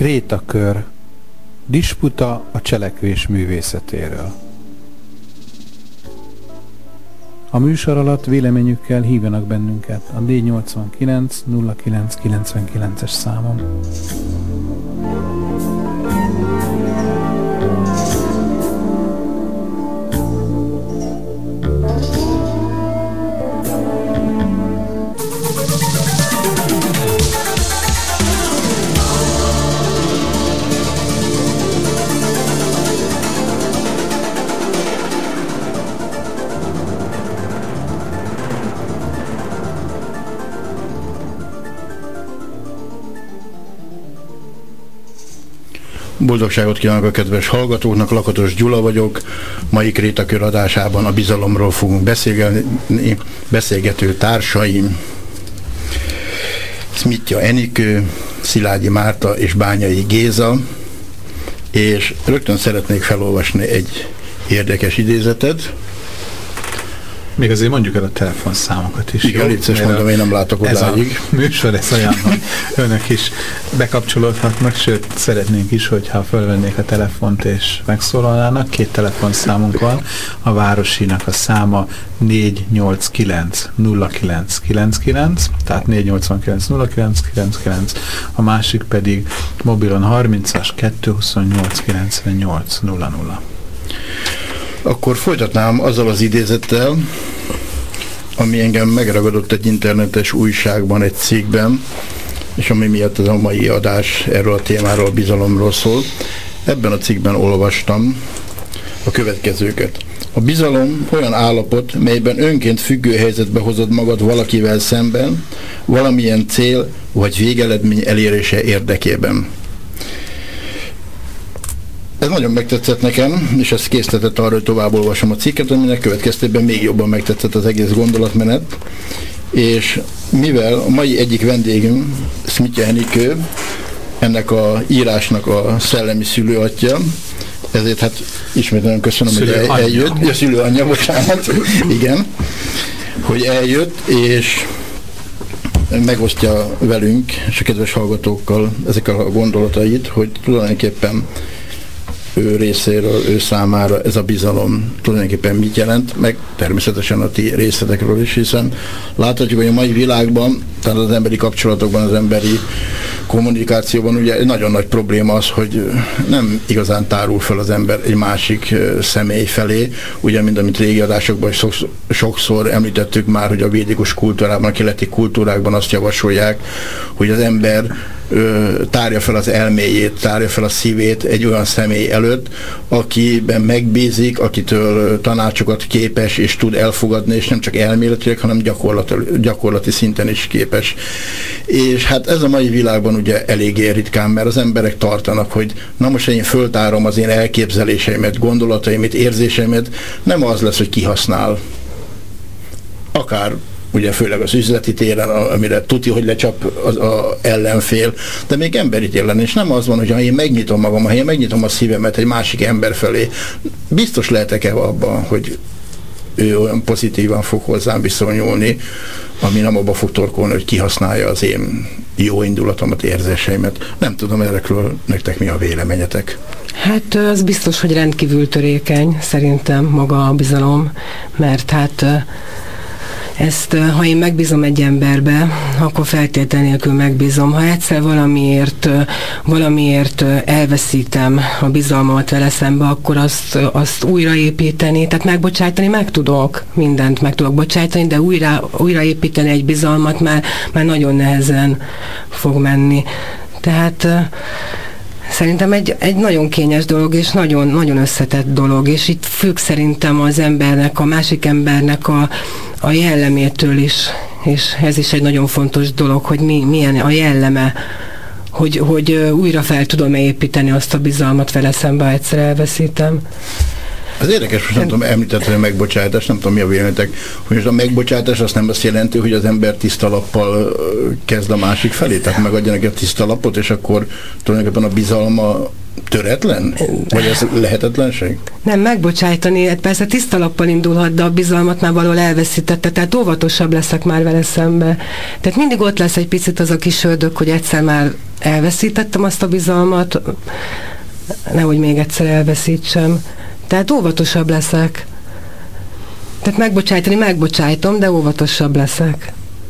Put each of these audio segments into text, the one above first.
Krétakör. Disputa a cselekvés művészetéről. A műsor alatt véleményükkel hívjanak bennünket a D89 0999-es számon. Boldogságot kívánok a kedves hallgatóknak, Lakatos Gyula vagyok. Mai Krétakör adásában a bizalomról fogunk beszélgetni. Beszélgető társaim Szmitja Enikő, Szilágyi Márta és Bányai Géza, és rögtön szeretnék felolvasni egy érdekes idézetet. Még azért mondjuk el a telefonszámokat is. Igen, létszes mondom, én nem látok odáig. Ez a műsor, ez olyan, hogy önök is bekapcsolódhatnak, sőt, szeretnénk is, hogyha felvennék a telefont és megszólalnának. 2 telefonszámunk van. A városinak a száma 489 0999, tehát 489 0999, a másik pedig mobilon 30-as 228 98 00. Akkor folytatnám azzal az idézettel, ami engem megragadott egy internetes újságban, egy cikkben, és ami miatt ez a mai adás erről a témáról, a bizalomról szól. Ebben a cikkben olvastam a következőket. A bizalom olyan állapot, melyben önként függő helyzetbe hozod magad valakivel szemben, valamilyen cél vagy végeredmény elérése érdekében. Ez nagyon megtetszett nekem, és ez késztetett arra, hogy tovább olvasom a cikket, aminek következtében még jobban megtetszett az egész gondolatmenet. És mivel a mai egyik vendégünk, Szmitja Enikő, ennek a írásnak a szellemi szülőatja, ezért hát ismét nagyon köszönöm, hogy eljött. Ja, szülőanyja, bocsánat. Igen, hogy eljött, és megosztja velünk, és a kedves hallgatókkal ezekkel a gondolatait, hogy tulajdonképpen ő részéről, ő számára ez a bizalom tulajdonképpen mit jelent, meg természetesen a ti részletekről is, hiszen láthatjuk, hogy a mai világban, tehát az emberi kapcsolatokban, az emberi kommunikációban ugye nagyon nagy probléma az, hogy nem igazán tárul fel az ember egy másik személy felé, ugye, mint amit régi adásokban sokszor említettük már, hogy a védikus kultúrában, a keleti kultúrákban azt javasolják, hogy az ember tárja fel az elméjét, tárja fel a szívét egy olyan személy előtt, akiben megbízik, akitől tanácsokat képes és tud elfogadni, és nem csak elméletileg, hanem gyakorlati szinten is képes. És hát ez a mai világban ugye eléggé ritkán, mert az emberek tartanak, hogy na most én föltárom az én elképzeléseimet, gondolataimat, érzéseimet, nem az lesz, hogy kihasznál. Akár ugye főleg az üzleti téren, amire tuti, hogy lecsap az ellenfél, de még emberi téren, és nem az van, hogy ha én megnyitom magam, ha én megnyitom a szívemet egy másik ember felé, biztos lehetek-e abban, hogy ő olyan pozitívan fog hozzám viszonyulni, ami nem abba fog torkolni, hogy kihasználja az én jó indulatomat, érzéseimet. Nem tudom, ezekről nektek mi a véleményetek? Hát az biztos, hogy rendkívül törékeny szerintem maga a bizalom, mert hát ezt, ha én megbízom egy emberbe, akkor feltétel nélkül megbízom. Ha egyszer valamiért elveszítem a bizalmat vele szembe, akkor azt újraépíteni, tehát megbocsájtani meg tudok, mindent meg tudok bocsájtani, de újraépíteni egy bizalmat már nagyon nehezen fog menni. Tehát szerintem egy nagyon kényes dolog, és nagyon, nagyon összetett dolog, és itt függ szerintem az embernek, a másik embernek a jellemétől is, és ez is egy nagyon fontos dolog, hogy milyen a jelleme, hogy újra fel tudom építeni azt a bizalmat vele szembe, ha egyszer elveszítem. Az érdekes, most nem tudom, említett, a megbocsátás, nem tudom, mi a véleményetek, hogy most a megbocsátás azt nem azt jelenti, hogy az ember tiszta lappal kezd a másik felé, tehát megadja neki a tiszta lapot, és akkor tulajdonképpen a bizalma töretlen? Vagy ez lehetetlenség? Nem, megbocsájtani, persze tiszta lappal indulhat, de a bizalmat már valahol elveszítette, tehát óvatosabb leszek már vele szembe. Tehát mindig ott lesz egy picit az a kis ördög, hogy egyszer már elveszítettem azt a bizalmat, nehogy még egyszer elveszítsem. Tehát óvatosabb leszek. Tehát megbocsájtom, de óvatosabb leszek.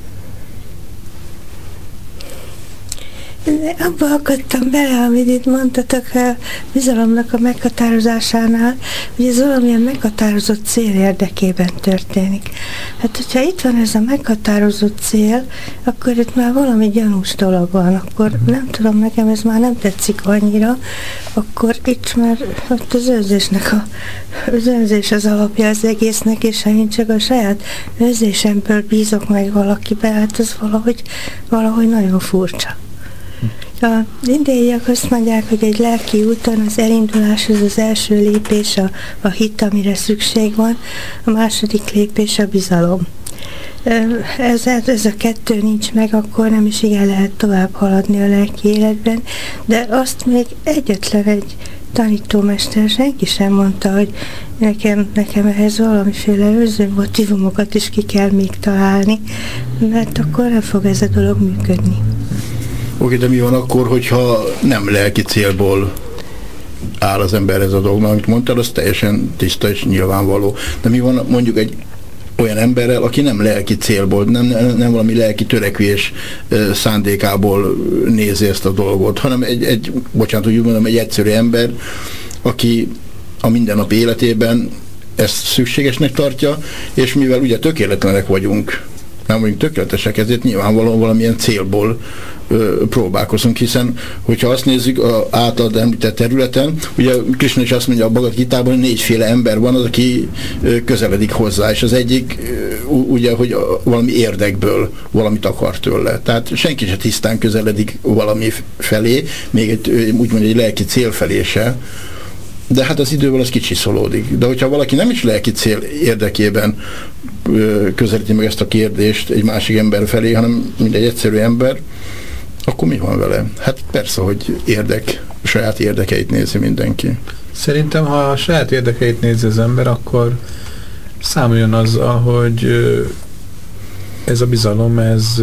Abba akadtam bele, amit itt mondtatok a bizalomnak a meghatározásánál, hogy ez valamilyen meghatározott cél érdekében történik. Hát, hogyha itt van ez a meghatározott cél, akkor itt már valami gyanús dolog van, akkor nem tudom, nekem ez már nem tetszik annyira, akkor itt már ott az önzés az alapja az egésznek, és ha én csak a saját önzésemből bízok meg valakibe, hát az valahogy nagyon furcsa. A indiaiak azt mondják, hogy egy lelki úton az elindulás az az első lépés a hit, amire szükség van, a második lépés a bizalom. Ez a kettő nincs meg, akkor nem is igen lehet tovább haladni a lelki életben, de azt még egyetlen egy tanítómester senki sem mondta, hogy nekem ehhez valamiféle őrző motivumokat is ki kell még találni, mert akkor nem fog ez a dolog működni. Oké, de mi van akkor, hogyha nem lelki célból áll az ember ez a dolog, mert amit mondtál, az teljesen tiszta és nyilvánvaló. De mi van mondjuk egy olyan emberrel, aki nem lelki célból, nem valami lelki törekvés szándékából nézi ezt a dolgot, hanem bocsánat, úgy mondom, egy egyszerű ember, aki a mindennapi életében ezt szükségesnek tartja, és mivel ugye tökéletlenek vagyunk, nem vagyunk tökéletesek, ezért nyilvánvalóan valamilyen célból próbálkozunk, hiszen hogyha azt nézzük általad említett területen, ugye Krishna is azt mondja a Bhagavad Gitában, hogy 4 ember van az, aki közeledik hozzá, és az egyik ugye, hogy valami érdekből valamit akar tőle. Tehát senki se tisztán közeledik valami felé, még úgymond egy lelki cél felé se, de hát az idővel az kicsiszolódik. De hogyha valaki nem is lelki cél érdekében közelíti meg ezt a kérdést egy másik ember felé, hanem mint egy egyszerű ember, akkor mi van vele? Hát persze, hogy saját érdekeit nézi mindenki. Szerintem, ha a saját érdekeit nézi az ember, akkor számoljon azzal, hogy ez a bizalom, ez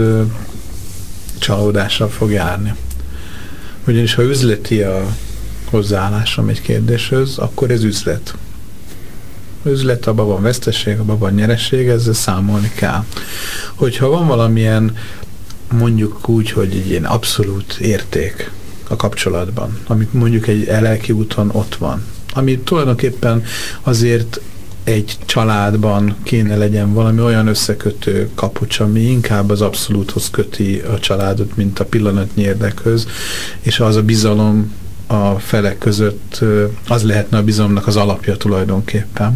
csalódással fog járni. Ugyanis ha üzleti a hozzáállásom egy kérdéshöz, akkor ez üzlet. Üzlet, abban van veszteség, abban van nyereség, ezzel számolni kell. Hogyha van valamilyen, mondjuk úgy, hogy egy ilyen abszolút érték a kapcsolatban, amit mondjuk egy lelki úton ott van, ami tulajdonképpen azért egy családban kéne legyen valami olyan összekötő kapocs, ami inkább az abszolúthoz köti a családot, mint a pillanatnyi érdekhöz, és az a bizalom a felek között, az lehetne a bizalomnak az alapja tulajdonképpen,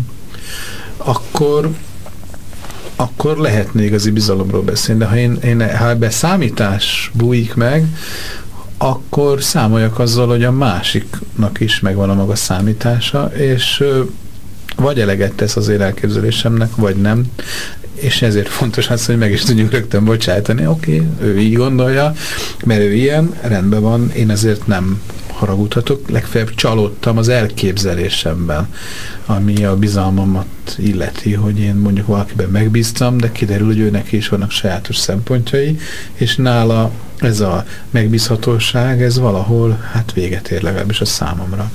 akkor lehetne igazi bizalomról beszélni, de ha ebbe számítás bújik meg, akkor számoljak azzal, hogy a másiknak is megvan a maga számítása, és vagy eleget tesz az én elképzelésemnek, vagy nem, és ezért fontos az, hogy meg is tudjuk rögtön bocsájtani. Oké, ő így gondolja, mert ő ilyen, rendben van, én ezért nem haragudhatok, legfeljebb csalódtam az elképzelésemben, ami a bizalmamat illeti, hogy én mondjuk valakiben megbíztam, de kiderül, hogy őnek is vannak sajátos szempontjai, és nála ez a megbízhatóság, ez valahol hát véget ér legalábbis a számomra.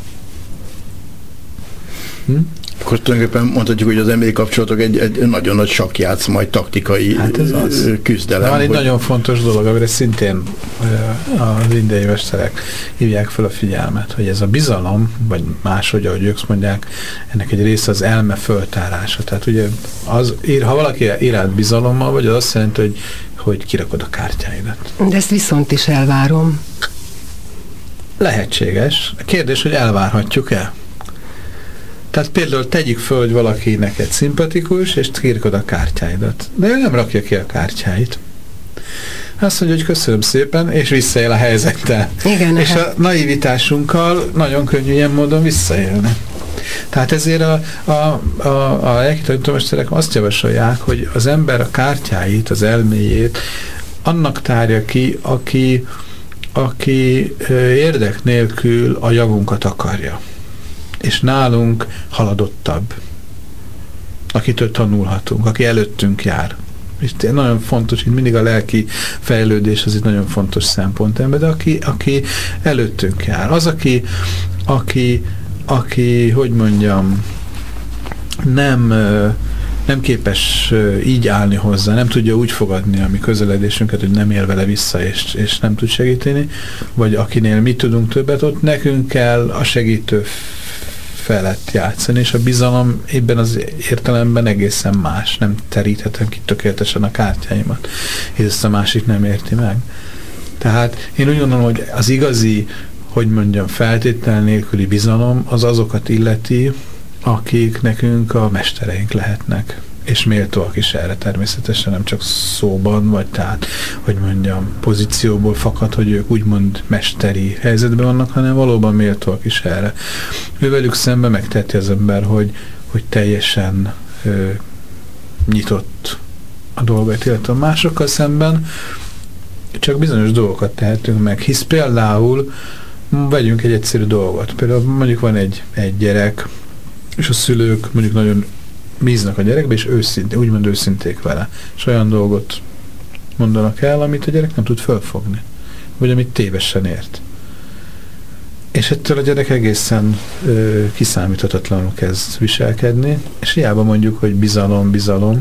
Akkor tulajdonképpen mondhatjuk, hogy az emberi kapcsolatok egy nagyon nagy sakkjátszma, egy taktikai küzdelem. Van egy nagyon fontos dolog, amire szintén az indiai mesterek hívják fel a figyelmet, hogy ez a bizalom, vagy máshogy, ahogy ők mondják, ennek egy része az elme föltárása. Tehát ugye, ha valaki iránt bizalommal, vagy az azt jelenti, hogy kirakod a kártyáidat. De ezt viszont is elvárom. Lehetséges. A kérdés, hogy elvárhatjuk-e? Tehát például tegyük föl, hogy valaki neked szimpatikus, és kirakod a kártyáidat. De ő nem rakja ki a kártyáit. Azt mondja, hogy köszönöm szépen, és visszaél a helyzettel. Igen, és a naivitásunkkal nagyon könnyű ilyen módon visszaélni. Tehát ezért a lelki tanítómesterek azt javasolják, hogy az ember a kártyáit, az elméjét annak tárja ki, aki érdek nélkül a javunkat akarja. És nálunk haladottabb, akitől tanulhatunk, aki előttünk jár. És nagyon fontos, itt mindig a lelki fejlődés az itt nagyon fontos szempont ember, de aki előttünk jár. Az, aki hogy mondjam, nem képes így állni hozzá, nem tudja úgy fogadni a mi közeledésünket, hogy nem ér vele vissza, és nem tud segíteni, vagy akinél mi tudunk többet, ott nekünk kell a segítő felett játszani, és a bizalom ebben az értelemben egészen más. Nem teríthetem ki tökéletesen a kártyáimat, és ezt a másik nem érti meg. Tehát én úgy gondolom, hogy az igazi, hogy mondjam, feltétel nélküli bizalom az azokat illeti, akik nekünk a mestereink lehetnek, és méltóak is erre természetesen, nem csak szóban, vagy tehát, hogy mondjam, pozícióból fakad, hogy ők úgymond mesteri helyzetben vannak, hanem valóban méltóak is erre. Ővelük szemben megteheti az ember, hogy teljesen nyitott a dolgait, illetve másokkal szemben csak bizonyos dolgokat tehetünk meg, hisz például vegyünk egy egyszerű dolgot. Például mondjuk van egy gyerek, és a szülők mondjuk nagyon bíznak a gyerekbe, és úgymond őszinték vele. És olyan dolgot mondanak el, amit a gyerek nem tud fölfogni. Vagy amit tévesen ért. És ettől a gyerek egészen kiszámíthatatlanul kezd viselkedni, és hiába mondjuk, hogy bizalom,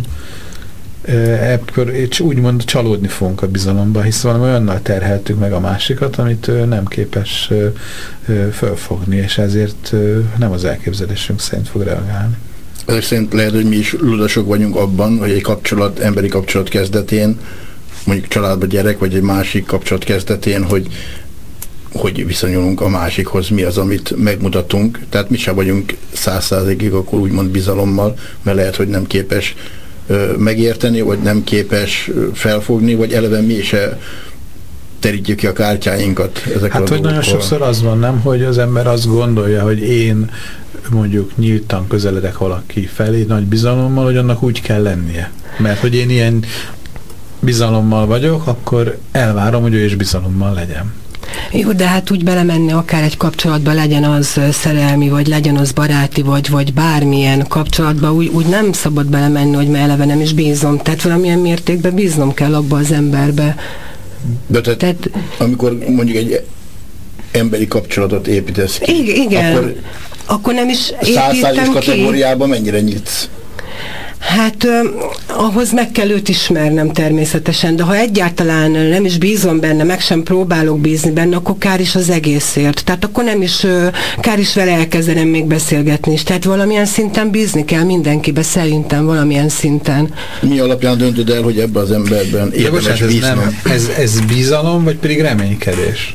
és úgymond csalódni fogunk a bizalomba, hisz valami olyannal terheltük meg a másikat, amit nem képes fölfogni, és ezért nem az elképzelésünk szerint fog reagálni. Ezek szerint lehet, hogy mi is ludasok vagyunk abban, hogy egy emberi kapcsolat kezdetén, mondjuk családban gyerek, vagy egy másik kapcsolat kezdetén, hogy viszonyulunk a másikhoz, mi az, amit megmutatunk. Tehát mi sem vagyunk 100%-ig akkor úgymond bizalommal, mert lehet, hogy nem képes megérteni, vagy nem képes felfogni, vagy eleve mi se terítjük ki a kártyáinkat ezekről. Hát, hogy nagyon sokszor az van, nem, hogy az ember azt gondolja, hogy én mondjuk nyíltan közeledek valaki felé nagy bizalommal, hogy annak úgy kell lennie. Mert hogy én ilyen bizalommal vagyok, akkor elvárom, hogy ő is bizalommal legyen. Jó, de hát úgy belemenni akár egy kapcsolatba, legyen az szerelmi, vagy legyen az baráti, vagy bármilyen kapcsolatba, úgy nem szabad belemenni, hogy már eleve nem is bízom. Tehát valamilyen mértékben bíznom kell abba az emberbe. De tehát amikor mondjuk egy emberi kapcsolatot építesz ki, igen, akkor nem is építem ki. kategóriában mennyire nyitsz? Hát ahhoz meg kell őt ismernem természetesen, de ha egyáltalán nem is bízom benne, meg sem próbálok bízni benne, akkor kár is az egészért. Tehát akkor nem is, kár is vele elkezdenem még beszélgetni is. Tehát valamilyen szinten bízni kell mindenkibe, szerintem valamilyen szinten. Mi alapján döntöd el, hogy ebben az emberben érdemes bíznom? Ez bizalom, vagy pedig reménykedés?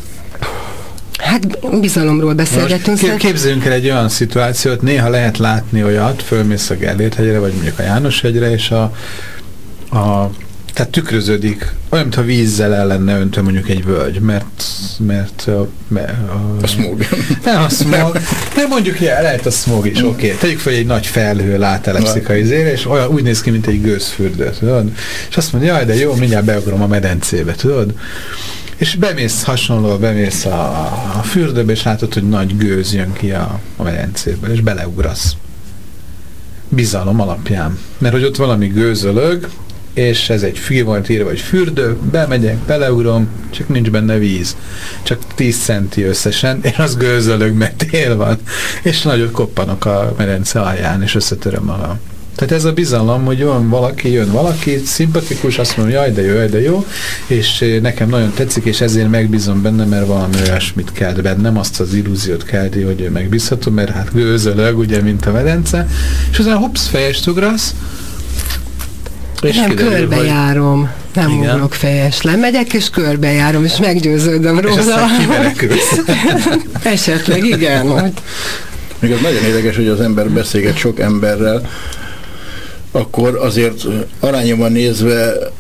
Hát bizalomról beszélgetünk. Képzeljünk el egy olyan szituációt, néha lehet látni olyat, fölmész a Gellért hegyre, vagy mondjuk a János hegyre, és tehát tükröződik, olyan, mintha vízzel el lenne öntve mondjuk egy völgy, mert a smog. Nem a smog, de mondjuk lehet a smog is, oké. Tegyük fel, egy nagy felhő látelepszik a izére, és olyan úgy néz ki, mint egy gőzfürdő, tudod? És azt mondja, jaj, de jó, mindjárt beugrom a medencébe, tudod? És bemész a fürdőbe, és látod, hogy nagy gőz jön ki a medencéből, és beleugrasz. Bizalom alapján. Mert hogy ott valami gőzölög, és ez egy volt írva, vagy fürdő, bemegyek, beleugrom, csak nincs benne víz. Csak 10 centi összesen, és az gőzölög, mert tél van. És nagyot koppanok a medence alján, és összetöröm magam. Tehát ez a bizalom, hogy jön valaki, szimpatikus, azt mondja, jaj, de jó, és nekem nagyon tetszik, és ezért megbízom benne, mert valami olyasmit kelt bennem, azt az illúziót kelti, hogy ő megbízható, mert hát gőzölög, ugye, mint a medence, és aztán hopsz, fejest ugrasz, és nem, körbejárom, nem ugrok fejes, lemegyek, és körbejárom, és meggyőződöm róla. És aztán kimenekülsz. Esetleg, igen. Még az nagyon érdekes, hogy az ember beszélget sok emberrel, akkor azért arányomban nézve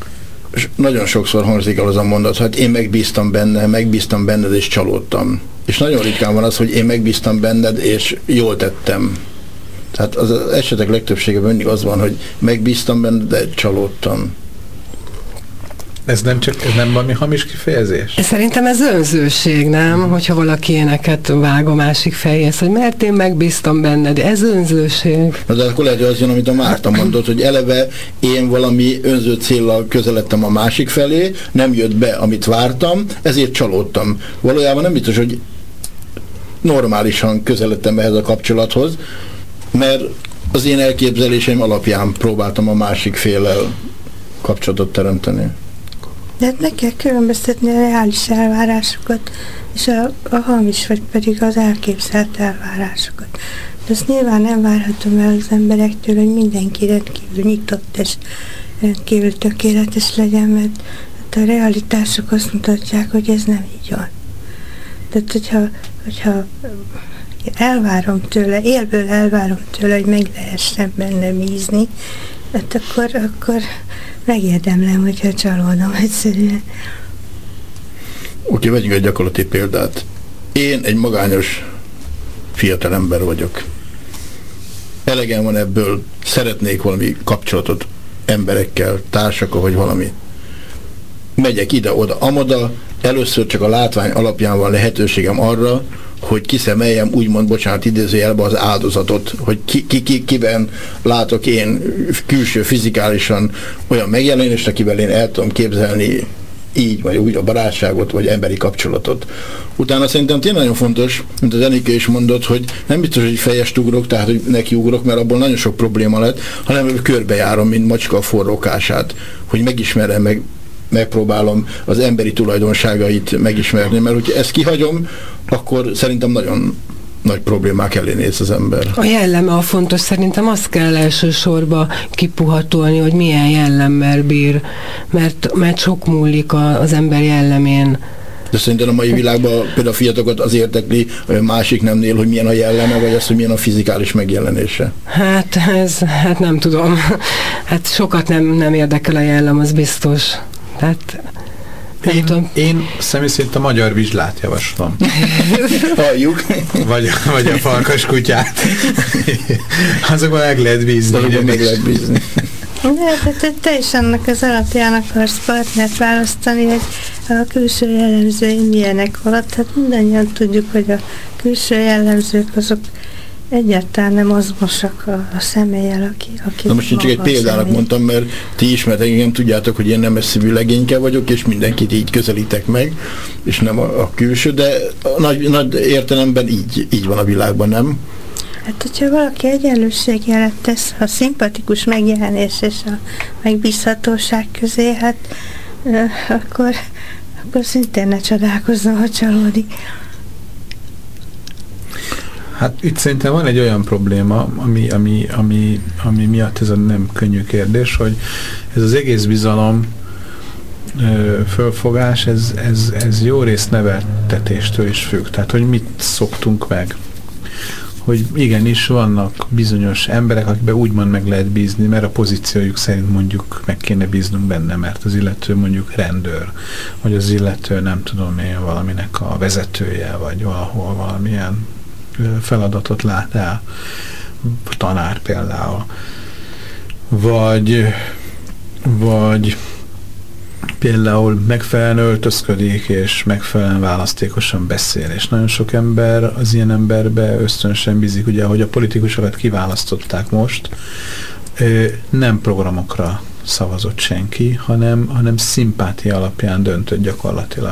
nagyon sokszor hangzik el az a mondat, hát én megbíztam benned és csalódtam. És nagyon ritkán van az, hogy én megbíztam benned és jól tettem. Tehát az esetek legtöbbségében mindig az van, hogy megbíztam benned, de csalódtam. Ez nem valami hamis kifejezés? Szerintem ez önzőség, nem? Hogyha valaki éneket vág a másik fejéhez, hogy mert én megbíztam benned, ez önzőség. Na de akkor lehet, hogy az jön, amit a Márta mondott, hogy eleve én valami önző céllal közeledtem a másik felé, nem jött be, amit vártam, ezért csalódtam. Valójában nem biztos, hogy normálisan közeledtem ehhez a kapcsolathoz, mert az én elképzeléseim alapján próbáltam a másik féllel kapcsolatot teremteni. De hát meg kell különböztetni a reális elvárásokat, és a hamis, vagy pedig az elképzelt elvárásokat. De azt nyilván nem várhatom el az emberektől, hogy mindenki rendkívül nyitott és rendkívül tökéletes legyen, mert hát a realitások azt mutatják, hogy ez nem így van. Tehát, hogyha elvárom tőle, élből elvárom tőle, hogy meg lehessen benne bízni, hát akkor megérdemlem, hogyha csalódom egyszerűen. Oké, vegyünk egy gyakorlati példát. Én egy magányos fiatalember vagyok. Elegem van ebből, szeretnék valami kapcsolatot emberekkel, társakkal, vagy valami. Megyek ide-oda, amoda, először csak a látvány alapján van lehetőségem arra, hogy kiszemeljem, úgymond, bocsánat, idézőjelbe az áldozatot, hogy kiben látok én külső fizikálisan olyan megjelenést, akivel én el tudom képzelni így, vagy úgy a barátságot, vagy emberi kapcsolatot. Utána szerintem tényleg nagyon fontos, mint az Enikő is mondott, hogy nem biztos, hogy fejest ugrok, tehát hogy nekiugrok, mert abból nagyon sok probléma lett, hanem körbejárom, mint macska a forrókását, hogy megismerem, megpróbálom az emberi tulajdonságait megismerni, mert hogyha ezt kihagyom, akkor szerintem nagyon nagy problémák elé néz az ember. A jelleme a fontos, szerintem azt kell elsősorban kipuhatolni, hogy milyen jellemmel bír, mert sok múlik az ember jellemén. De szerintem a mai világban például a fiatalokat az érdekli a másik nemnél, hogy milyen a jelleme, vagy az, hogy milyen a fizikális megjelenése. Hát nem tudom. Hát sokat nem érdekel a jellem, az biztos. Tehát én személy szerint a magyar vizslát javaslom. Halljuk. Vagy a farkaskutyát. Azokban meg lehet bízni. Azokban meg lehet bízni. De te is annak az alapján akarsz partnert választani, hogy a külső jellemzői milyenek alatt. Hát mindannyian tudjuk, hogy a külső jellemzők azok egyáltalán nem azonosak a személlyel, aki na most én csak egy példának mondtam, mert ti ismertek, engem, tudjátok, hogy én nemes szívű legényke vagyok, és mindenkit így közelítek meg, és nem a külső, de nagy értelemben így van a világban, nem? Hát, hogyha valaki egyenlőségjelet tesz a szimpatikus megjelenés és a megbízhatóság közé, hát akkor szintén ne csodálkozzon, ha csalódik. Hát itt szerintem van egy olyan probléma, ami miatt ez a nem könnyű kérdés, hogy ez az egész bizalom fölfogás, ez jó részt neveltetéstől is függ. Tehát, hogy mit szoktunk meg. Hogy igenis vannak bizonyos emberek, akikben úgymond meg lehet bízni, mert a pozíciójuk szerint mondjuk meg kéne bíznunk benne, mert az illető mondjuk rendőr, vagy az illető nem tudom én valaminek a vezetője, vagy valahol valamilyen feladatot lát el, tanár például, vagy például megfelelően öltözködik, és megfelelően választékosan beszél, és nagyon sok ember az ilyen emberbe ösztönösen bízik, ugye, ahogy a politikusokat kiválasztották most, nem programokra szavazott senki, hanem szimpátia alapján döntött gyakorlatilag.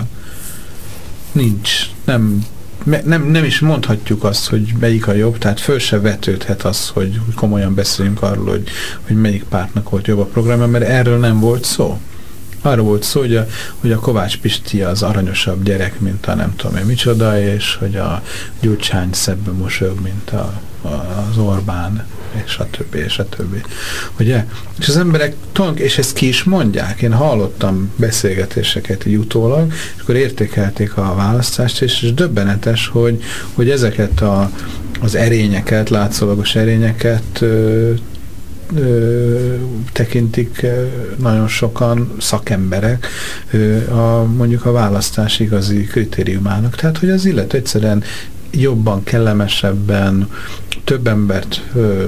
Nem is mondhatjuk azt, hogy melyik a jobb, tehát föl se vetődhet az, hogy komolyan beszéljünk arról, hogy melyik pártnak volt jobb a programja, mert erről nem volt szó. Arról volt szó, hogy a Kovács Pisti az aranyosabb gyerek, mint a nem tudom én micsoda, és hogy a Gyurcsány szebben mosolyog, mint az Orbán, és a többi, és a többi. Ugye? És az emberek, és ezt ki is mondják. Én hallottam beszélgetéseket így utólag, és akkor értékelték a választást, és döbbenetes, hogy ezeket az erényeket, látszólagos erényeket tekintik nagyon sokan szakemberek mondjuk a választás igazi kritériumának. Tehát, hogy az illető egyszerűen jobban, kellemesebben, több embert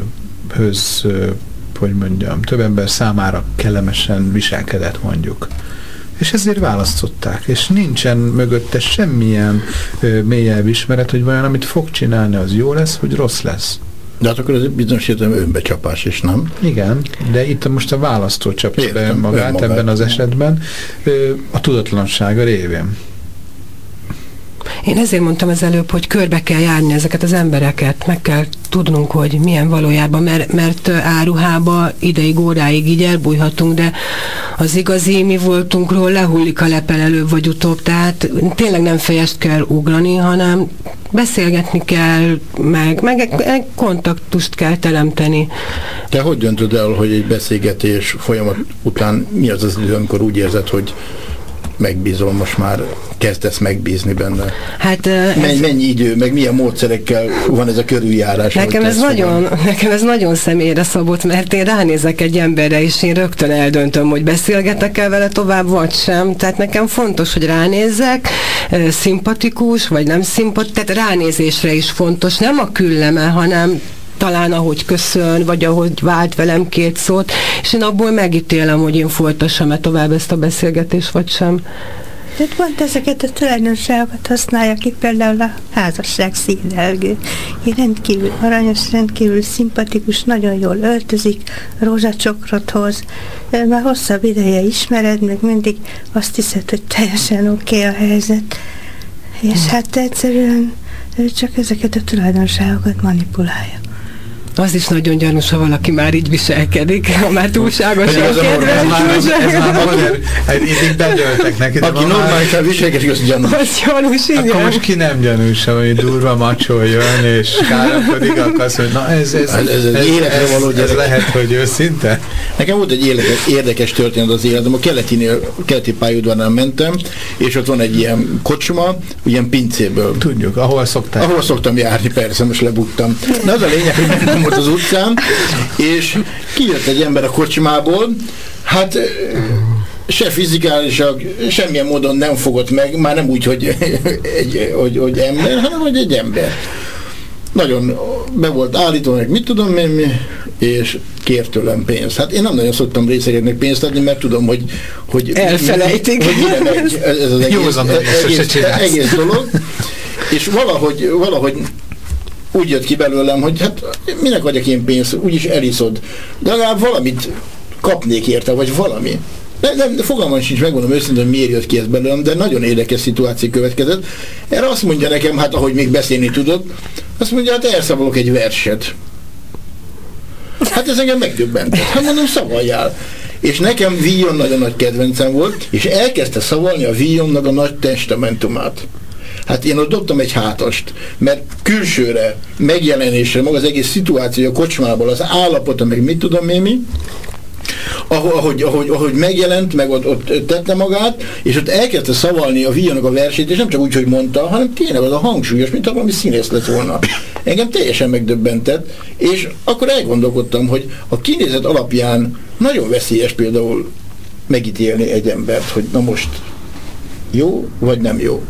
több ember számára kellemesen viselkedett, mondjuk. És ezért választották, és nincsen mögötte semmilyen mélyebb ismeret, hogy vajon amit fog csinálni, az jó lesz, vagy rossz lesz. De hát akkor ez bizonyos értelemben önbecsapás is, nem? Igen, de itt most a választó csapja be önmagát ebben az esetben a tudatlansága révén. Én ezért mondtam az előbb, hogy körbe kell járni ezeket az embereket, meg kell tudnunk, hogy milyen valójában, mert áruhába ideig, óráig így elbújhatunk, de az igazi mi voltunkról lehullik a lepel előbb vagy utóbb, tehát tényleg nem fejest kell ugrani, hanem beszélgetni kell, meg kontaktust kell teremteni. Te hogy döntöd el, hogy egy beszélgetés folyamat után mi az az idő, amikor úgy érzed, hogy megbízol, most már kezdesz megbízni benne? Hát, mennyi idő, meg milyen módszerekkel van ez a körüljárás? Nekem ez nagyon személyre szabott, mert én ránézek egy emberre, és én rögtön eldöntöm, hogy beszélgetek-e vele tovább, vagy sem. Tehát nekem fontos, hogy ránézzek, szimpatikus, vagy nem szimpatikus, tehát ránézésre is fontos, nem a külleme, hanem talán ahogy köszön, vagy ahogy vált velem két szót, és én abból megítélem, hogy én folytassam-e tovább ezt a beszélgetést, vagy sem. Tehát pont ezeket a tulajdonságokat használja ki például a házasság színlelgő. Én rendkívül aranyos, rendkívül szimpatikus, nagyon jól öltözik, rózsacsokrot hoz, már hosszabb ideje ismered, meg mindig azt hiszed, hogy teljesen oké a helyzet. És hát egyszerűen ő csak ezeket a tulajdonságokat manipulálja. Az is nagyon gyanús, ha valaki már így viselkedik, ha már túlságosan kedves. Ez már modern, így bedöltek neki. Aki normálisan viselkedik, az gyanús. Az gyanús, igen. Akkor most ki nem gyanús, hogy durva macsó jön, és kárakodik, akkor azt mondja, na ez lehet, hogy őszinte? Nekem volt egy érdekes történet az életem, a keleti pályaudvarnál mentem, és ott van egy ilyen kocsma, ilyen pincéből. Tudjuk, ahol szoktál. Ahol szoktam járni, persze, most lebuktam. Na az a lényeg, hogy mentem ott az utcán, és kijött egy ember a kocsmából, hát se fizikálisak, semmilyen módon nem fogott meg, már nem úgy, hogy ember, hanem hogy egy ember. Nagyon be volt állítva, meg mit tudom én, és kért tőlem pénzt. Hát én nem nagyon szoktam részegednek pénzt adni, mert tudom, hogy elfelejtik. Hogy mire megy ez az egész dolog. És valahogy úgy jött ki belőlem, hogy hát minek adjak én pénzt, úgyis eliszod. De legalább valamit kapnék érte, vagy valami. De fogalmam sincs, megmondom őszintén, hogy miért jött ki ez belőlem, de nagyon érdekes szituáció következett. Erre azt mondja nekem, hát ahogy még beszélni tudod, azt mondja, hát elszavalok egy verset. Hát ez engem megdöbbentett. Hát mondom, szavaljál. És nekem Villon nagyon nagy kedvencem volt, és elkezdte szavalni a Villonnak a Nagy Testamentumát. Hát én ott dobtam egy hátast, mert külsőre, megjelenésre, maga az egész szituáció a kocsmából, az állapota, meg mit tudom én mi, ahogy megjelent, meg ott tette magát, és ott elkezdte szavalni a Villonnak a versét, és nem csak úgy, hogy mondta, hanem tényleg az a hangsúlyos, mint ha valami színész lett volna. Engem teljesen megdöbbentett, és akkor elgondolkodtam, hogy a kinézet alapján nagyon veszélyes például megítélni egy embert, hogy na most jó, vagy nem jó.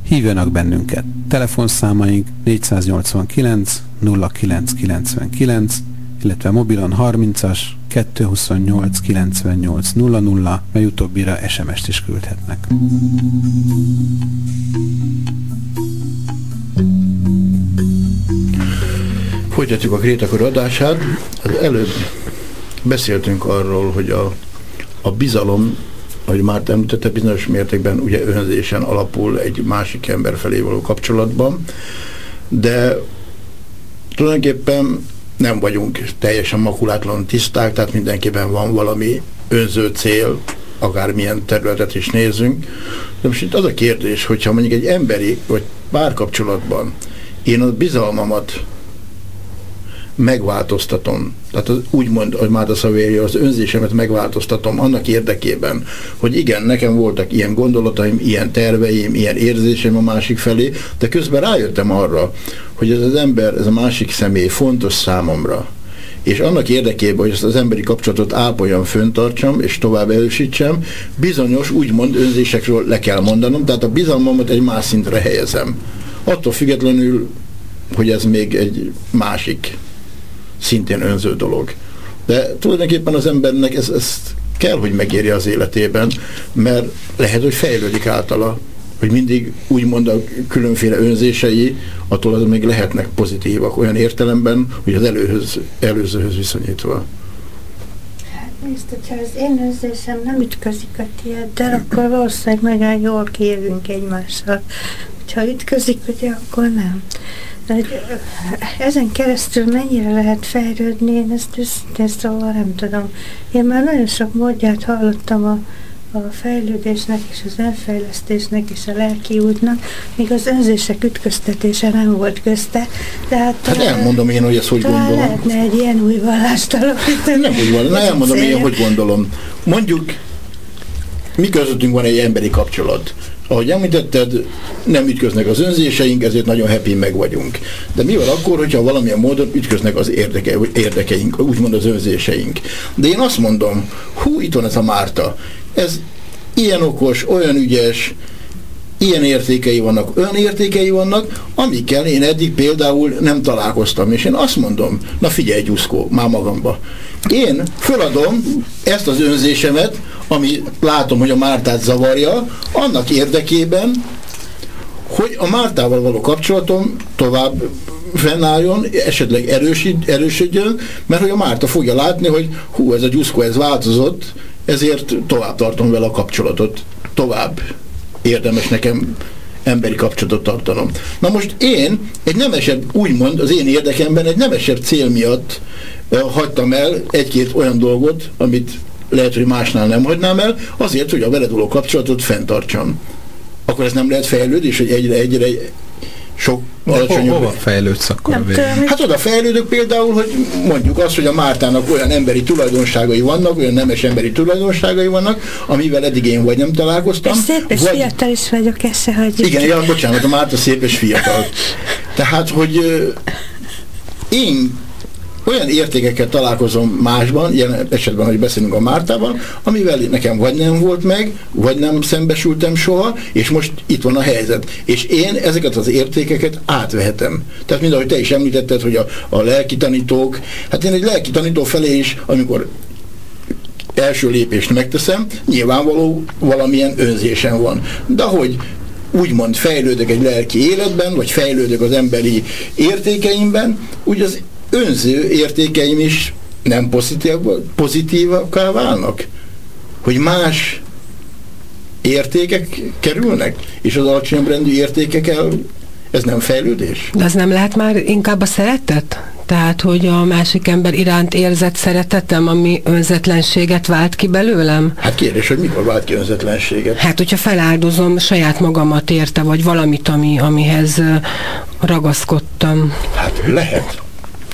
Hívjanak bennünket. Telefonszámaink 489 0999, illetve mobilon 30-as 228 98 00, mely utóbbira SMS-t is küldhetnek. Folytatjuk a Krétakor adását. Az előbb beszéltünk arról, hogy a bizalom, ahogy már említette, bizonyos mértékben ugye önzésen alapul egy másik ember felé való kapcsolatban, de tulajdonképpen nem vagyunk teljesen makulátlan tiszták, tehát mindenképpen van valami önző cél, akármilyen területet is nézzünk. De most itt az a kérdés, hogyha mondjuk egy emberi vagy párkapcsolatban én a bizalmamat megváltoztatom, tehát az, úgymond, hogy Márta Szavéria, az önzésemet megváltoztatom annak érdekében, hogy igen, nekem voltak ilyen gondolataim, ilyen terveim, ilyen érzéseim a másik felé, de közben rájöttem arra, hogy ez az ember, ez a másik személy fontos számomra, és annak érdekében, hogy ezt az emberi kapcsolatot ápoljam, föntartsam, és tovább erősítsem, bizonyos úgymond önzésekről le kell mondanom, tehát a bizalmamat egy más szintre helyezem. Attól függetlenül, hogy ez még egy másik szintén önző dolog. De tulajdonképpen az embernek ezt kell, hogy megérje az életében, mert lehet, hogy fejlődik általa, hogy mindig úgymond a különféle önzései attól az még lehetnek pozitívak, olyan értelemben, hogy az előzőhöz viszonyítva. Hát nézd, hogyha az én önzésem nem ütközik a tiéddel, akkor valószínűleg nagyon jól kijövünk egymással. Ha ütközik, ugye, akkor nem. De ezen keresztül mennyire lehet fejlődni, én ezt őszintén szóval nem tudom. Én már nagyon sok módját hallottam a fejlődésnek és az önfejlesztésnek és a lelki útnak, míg az önzések ütköztetése nem volt közte. Hát elmondom én, hogy ezt hogy gondolom. Lehetne egy ilyen új vallást alapítani. Nem úgy van, elmondom én, hogy gondolom. Mondjuk, mi közöttünk van egy emberi kapcsolat. Ahogy említetted, nem ütköznek az önzéseink, ezért nagyon happy meg vagyunk. De mi van akkor, hogyha valamilyen módon ütköznek az érdekeink, úgymond az önzéseink? De én azt mondom, itt van ez a Márta, ez ilyen okos, olyan ügyes, ilyen értékei vannak, olyan értékei vannak, amikkel én eddig például nem találkoztam. És én azt mondom, na figyelj, Gyuszkó, már magamba. Én föladom ezt az önzésemet, ami látom, hogy a Mártát zavarja, annak érdekében, hogy a Mártával való kapcsolatom tovább fennálljon, esetleg erősödjön, mert hogy a Márta fogja látni, hogy ez a Gyuszkó, ez változott, ezért tovább tartom vele a kapcsolatot. Tovább érdemes nekem emberi kapcsolatot tartanom. Na most én egy nemesebb, úgymond az én érdekemben egy nemesebb cél miatt hagytam el egy-két olyan dolgot, amit lehet, hogy másnál nem hagynám el, azért, hogy a veled való kapcsolatot fenntartsam. Akkor ez nem lehet fejlődés, hogy egyre sok alacsonyabb. Hova fejlődsz akkor a végén? Hát oda fejlődök például, hogy mondjuk azt, hogy a Mártának olyan emberi tulajdonságai vannak, olyan nemes emberi tulajdonságai vannak, amivel eddig én vagy nem találkoztam. És szép és fiatal is vagyok, ezt se hagyjuk. Igen, bocsánat, a Márta szép és fiatal. Tehát, hogy én olyan értékekkel találkozom másban, ilyen esetben, hogy beszélünk a Mártában, amivel nekem vagy nem volt meg, vagy nem szembesültem soha, és most itt van a helyzet. És én ezeket az értékeket átvehetem. Tehát mind ahogy te is említetted, hogy a lelki tanítók, hát én egy lelki tanító felé is, amikor első lépést megteszem, nyilvánvaló valamilyen önzésem van. De hogy úgymond fejlődök egy lelki életben, vagy fejlődök az emberi értékeimben, úgy az önző értékeim is nem pozitívakká válnak? Hogy más értékek kerülnek, és az alacsonyabb rendű értékekkel ez nem fejlődés? De az nem lehet már inkább a szeretet? Tehát, hogy a másik ember iránt érzett szeretetem, ami önzetlenséget vált ki belőlem? Hát kérdés, hogy mikor vált ki önzetlenséget? Hát, hogyha feláldozom saját magamat érte, vagy valamit, amihez ragaszkodtam. Hát lehet.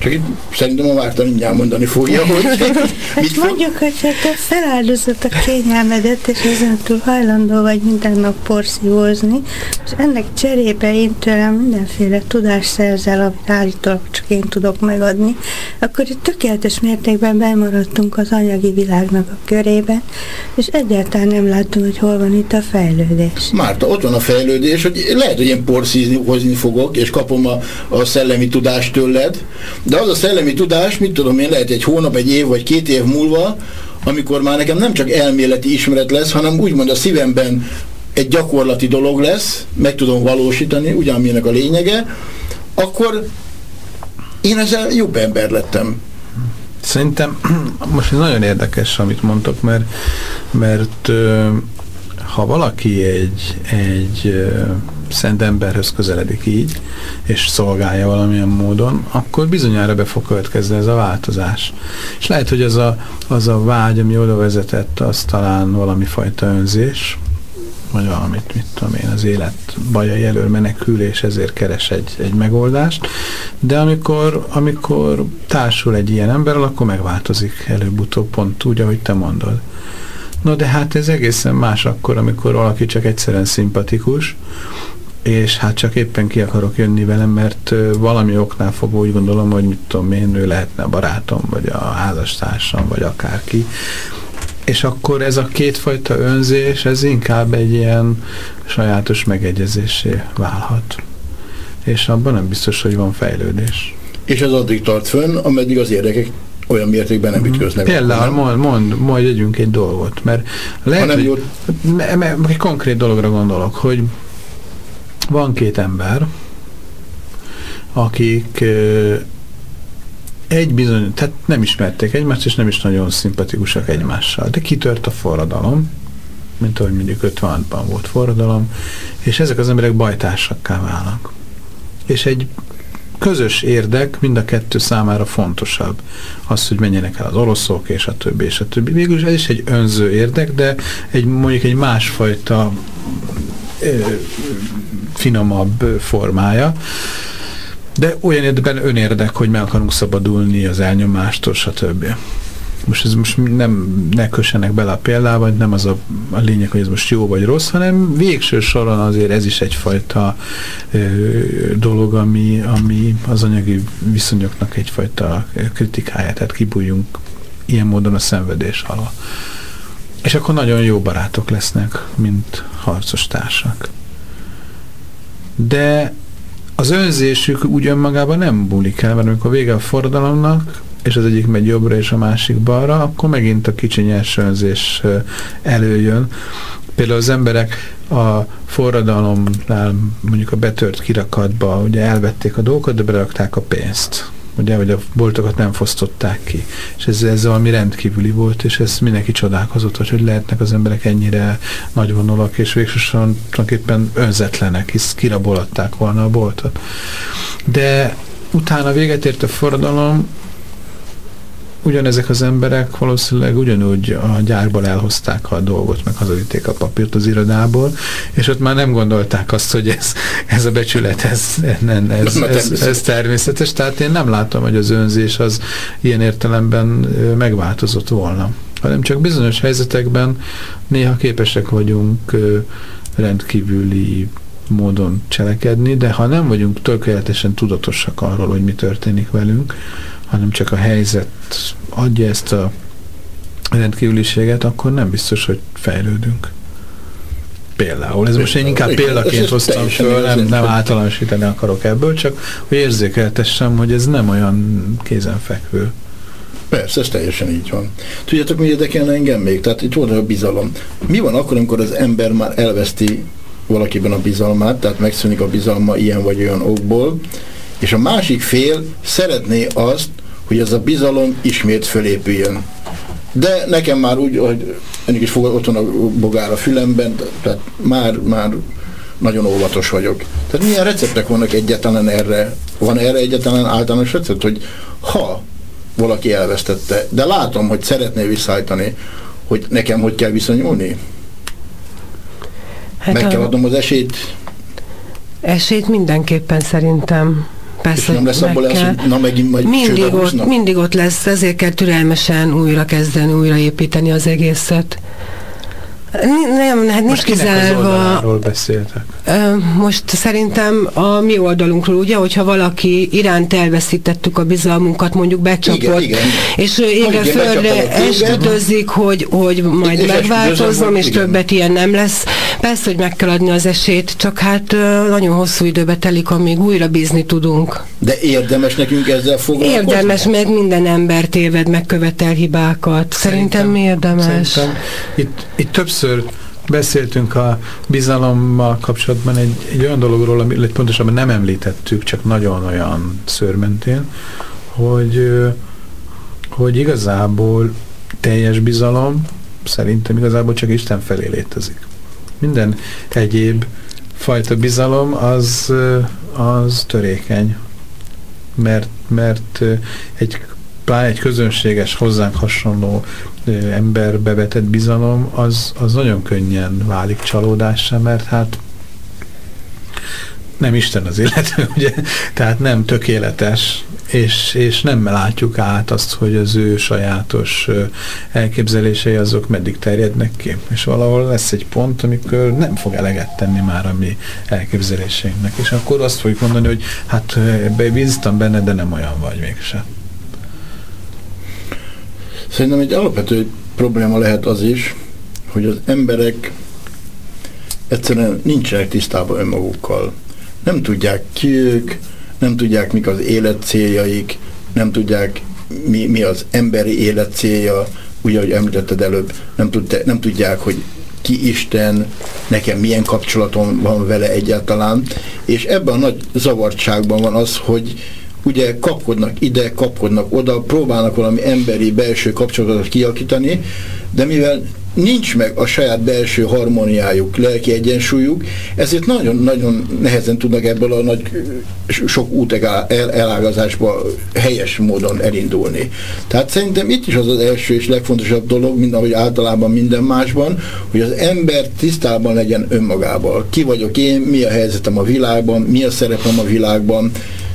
Csak itt szerintem a Márta mindjárt mondani fogja, hogy hát mondjuk, hogy te feláldozod a kényelmedet, és ezentúl hajlandó vagy minden nap porszívózni, és ennek cserébe én tőlem mindenféle tudást szerzel, amit állítólag csak én tudok megadni, akkor itt tökéletes mértékben bemaradtunk az anyagi világnak a körében, és egyáltalán nem látom, hogy hol van itt a fejlődés. Márta, ott van a fejlődés, hogy lehet, hogy én porszívozni fogok, és kapom a szellemi tudást tőled, de az a szellemi tudás, mit tudom én, lehet egy hónap, egy év vagy 2 év múlva, amikor már nekem nem csak elméleti ismeret lesz, hanem úgymond a szívemben egy gyakorlati dolog lesz, meg tudom valósítani, ugyanmilyenek a lényege, akkor én ezzel jobb ember lettem. Szerintem most ez nagyon érdekes, amit mondtok, mert ha valaki egy szent emberhez közeledik így, és szolgálja valamilyen módon, akkor bizonyára be fog következni ez a változás. És lehet, hogy az a vágy, ami oda vezetett, az talán valami fajta önzés, vagy valamit, mit tudom én, az élet bajai elől menekül, és ezért keres egy megoldást. De amikor társul egy ilyen emberrel, akkor megváltozik előbb-utóbb pont úgy, ahogy te mondod. No, de hát ez egészen más akkor, amikor valaki csak egyszerűen szimpatikus, és hát csak éppen ki akarok jönni velem, mert valami oknál fogva úgy gondolom, hogy mit tudom én, ő lehetne a barátom, vagy a házastársam, vagy akárki. És akkor ez a kétfajta önzés, ez inkább egy ilyen sajátos megegyezésé válhat. És abban nem biztos, hogy van fejlődés. És ez addig tart fönn, ameddig az érdekek olyan mértékben nem ütköznek. Például majd együnk egy dolgot, mert lehet, hogy egy konkrét dologra gondolok, hogy van 2 ember, akik tehát nem ismerték egymást, és nem is nagyon szimpatikusak egymással. De kitört a forradalom, mint ahogy mondjuk 56-ban volt forradalom, és ezek az emberek bajtársakká válnak. És egy közös érdek mind a 2 számára fontosabb. Az, hogy menjenek el az oroszok, és a többi, és a többi. Végülis ez is egy önző érdek, de mondjuk egy másfajta finomabb formája. De olyan érdekben önérdek, hogy meg akarunk szabadulni az elnyomástól, stb. Most ne kössenek bele a példába, nem az a lényeg, hogy ez most jó vagy rossz, hanem végső soron azért ez is egyfajta dolog, ami az anyagi viszonyoknak egyfajta kritikája, tehát kibújjunk ilyen módon a szenvedés alól. És akkor nagyon jó barátok lesznek, mint harcos társak. De az önzésük úgy önmagában nem múlik el, mert amikor vége a forradalomnak, és az egyik megy jobbra, és a másik balra, akkor megint a kicsi nyers önzés előjön. Például az emberek a forradalomnál, mondjuk a betört kirakatba, ugye elvették a dolgokat, de berakták a pénzt. Ugye, hogy a boltokat nem fosztották ki. És ez valami rendkívüli volt, és ez mindenki csodálkozott, hogy lehetnek az emberek ennyire nagyvonulak, és végsősorban tulajdonképpen önzetlenek, hisz kirabolatták volna a boltot. De utána véget ért a forradalom, ugyanezek az emberek valószínűleg ugyanúgy a gyárból elhozták a dolgot, meg hazavitték a papírt az irodából, és ott már nem gondolták azt, hogy ez a becsület, ez természetes. Tehát én nem látom, hogy az önzés az ilyen értelemben megváltozott volna. Hanem csak bizonyos helyzetekben néha képesek vagyunk rendkívüli módon cselekedni, de ha nem vagyunk tökéletesen tudatosak arról, hogy mi történik velünk, hanem csak a helyzet adja ezt a rendkívüliséget, akkor nem biztos, hogy fejlődünk. Például. Ez most én inkább példaként hoztam föl, nem általánosítani akarok ebből, csak hogy érzékeltessem, hogy ez nem olyan kézenfekvő. Persze, ez teljesen így van. Tudjátok, mi érdekelne engem még? Tehát itt volt a bizalom. Mi van akkor, amikor az ember már elveszti valakiben a bizalmát, tehát megszűnik a bizalma ilyen vagy olyan okból, és a másik fél szeretné azt, hogy ez a bizalom ismét fölépüljön. De nekem már úgy, hogy ennek is ott van a bogár a fülemben, tehát már nagyon óvatos vagyok. Tehát milyen receptek vannak egyáltalán erre? Van erre egyáltalán általános recept, hogy ha valaki elvesztette, de látom, hogy szeretné visszaállítani, hogy nekem hogy kell viszonyulni? Hát meg kell adnom az esélyt? Esélyt mindenképpen szerintem. Persze, és nem lesz abból lesz, hogy na megint majd mindig ott lesz, ezért kell türelmesen újra kezdeni, újraépíteni az egészet. Nem, most kinek az oldaláról beszéltek? Most szerintem a mi oldalunkról, ugye, hogyha valaki iránt elveszítettük a bizalmunkat, mondjuk becsapott, igen. És éve földre esküdözik, hogy majd és megváltozom, és többet ilyen nem lesz. Persze, hogy meg kell adni az esélyt, csak hát nagyon hosszú időbe telik, amíg újra bízni tudunk. De érdemes nekünk ezzel foglalkozni? Érdemes, meg minden ember téved, megkövetel hibákat. Szerintem érdemes. Szerintem itt többször beszéltünk a bizalommal kapcsolatban egy olyan dologról, amit pontosabban nem említettük, csak nagyon olyan szőrmentén, hogy igazából teljes bizalom szerintem igazából csak Isten felé létezik. Minden egyéb fajta bizalom az törékeny, mert pláne egy közönséges, hozzánk hasonló emberbe vetett bizalom, az nagyon könnyen válik csalódássá, mert hát nem Isten az illető, ugye? Tehát nem tökéletes, és nem látjuk át azt, hogy az ő sajátos elképzelései azok meddig terjednek ki. És valahol lesz egy pont, amikor nem fog eleget tenni már a mi elképzeléseinknek. És akkor azt fogjuk mondani, hogy hát bíztam benne, de nem olyan vagy mégsem. Szerintem egy alapvető probléma lehet az is, hogy az emberek egyszerűen nincsenek tisztában önmagukkal. Nem tudják ki ők, nem tudják mik az élet céljaik, nem tudják mi az emberi élet célja, úgy, ahogy említetted előbb, nem tudják, hogy ki Isten, nekem milyen kapcsolatom van vele egyáltalán, és ebben a nagy zavartságban van az, hogy ugye kapkodnak ide, kapkodnak oda, próbálnak valami emberi belső kapcsolatot kialakítani, de mivel nincs meg a saját belső harmóniájuk, lelki egyensúlyuk, ezért nagyon-nagyon nehezen tudnak ebből a nagy sok út elágazásba helyes módon elindulni. Tehát szerintem itt is az az első és legfontosabb dolog, mint ahogy általában minden másban, hogy az ember tisztában legyen önmagával. Ki vagyok én, mi a helyzetem a világban, mi a szerepem a világban,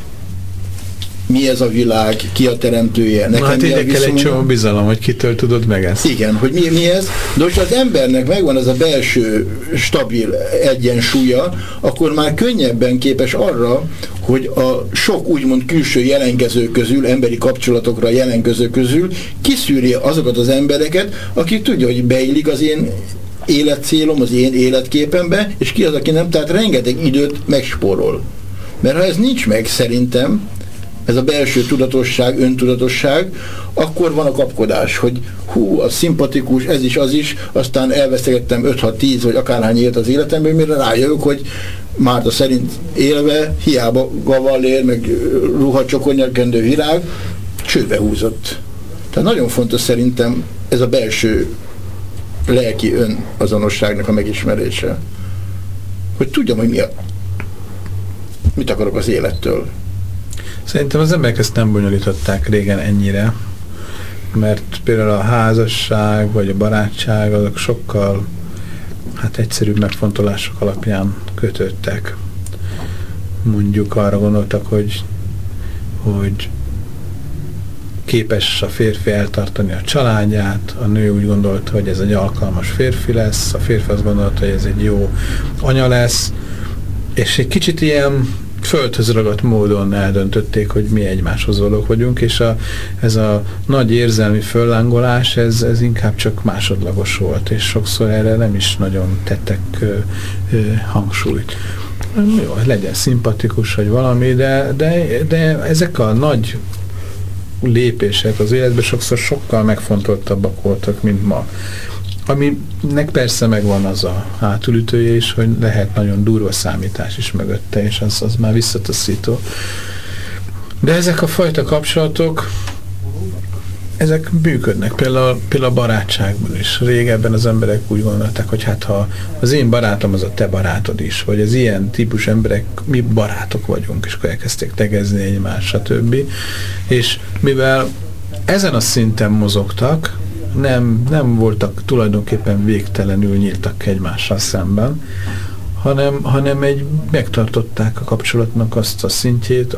mi ez a világ, ki a teremtője, nekem hát ide kell egy csomó bizalom, hogy kitől tudod meg ezt. Igen, hogy mi ez, de hogyha az embernek megvan ez a belső stabil egyensúlya, akkor már könnyebben képes arra, hogy a sok úgymond külső jelentkező közül, emberi kapcsolatokra jelentkező közül kiszűrje azokat az embereket, akik tudja, hogy beillik az én életcélom, az én életképembe, és ki az, aki nem, tehát rengeteg időt megspórol. Mert ha ez nincs meg szerintem, ez a belső tudatosság, öntudatosság, akkor van a kapkodás, hogy hú, az szimpatikus, ez is, az is, aztán elvesztegettem 5-6-10 vagy akárhány élet az életemben, mire rájövök, hogy Márta szerint élve, hiába gavallér, meg ruhacsokornyakendő virág, csőbe húzott. Tehát nagyon fontos szerintem ez a belső lelki önazonosságnak a megismerése. Hogy tudjam, hogy mit akarok az élettől. Szerintem az emberek ezt nem bonyolították régen ennyire, mert például a házasság vagy a barátság azok sokkal egyszerűbb megfontolások alapján kötöttek. Mondjuk arra gondoltak, hogy képes a férfi eltartani a családját, a nő úgy gondolta, hogy ez egy alkalmas férfi lesz, a férfi azt gondolta, hogy ez egy jó anya lesz, és egy kicsit ilyen földhöz ragadt módon eldöntötték, hogy mi egymáshoz valók vagyunk, és ez a nagy érzelmi föllángolás, ez inkább csak másodlagos volt, és sokszor erre nem is nagyon tettek hangsúlyt. Jó, legyen szimpatikus, vagy valami, de ezek a nagy lépések az életben sokszor sokkal megfontoltabbak voltak, mint ma. Aminek persze megvan az a hátulütője is, hogy lehet nagyon durva számítás is mögötte, és az már visszataszító. De ezek a fajta kapcsolatok, ezek működnek. Például a barátságban is. Régebben az emberek úgy gondolták, hogy hát ha az én barátom az a te barátod is, vagy az ilyen típus emberek, mi barátok vagyunk, és akkor elkezdték tegezni egymást, stb. És mivel ezen a szinten mozogtak, nem voltak tulajdonképpen végtelenül nyíltak egymással szemben, hanem megtartották a kapcsolatnak azt a szintjét,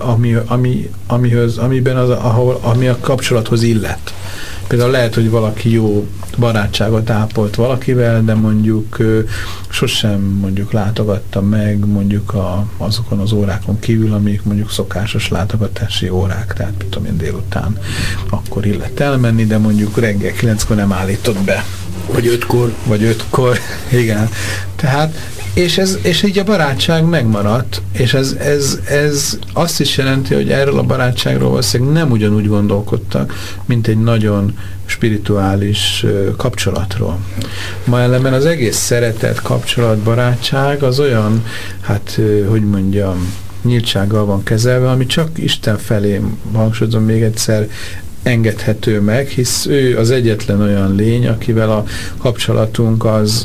ami a kapcsolathoz illet. Például lehet, hogy valaki jó barátságot ápolt valakivel, de mondjuk sosem mondjuk látogatta meg mondjuk azokon az órákon kívül, amik mondjuk szokásos látogatási órák, tehát mit tudom én, délután akkor illet elmenni, de mondjuk reggel 9-kor nem állított be. Vagy 5-kor, igen. Tehát és így a barátság megmaradt, és ez azt is jelenti, hogy erről a barátságról valószínűleg nem ugyanúgy gondolkodtak, mint egy nagyon spirituális kapcsolatról. Ma ellenben az egész szeretet, kapcsolat, barátság az olyan, hát, hogy mondjam, nyíltsággal van kezelve, ami csak Isten felé, hangsúlyozom még egyszer, engedhető meg, hisz ő az egyetlen olyan lény, akivel a kapcsolatunk az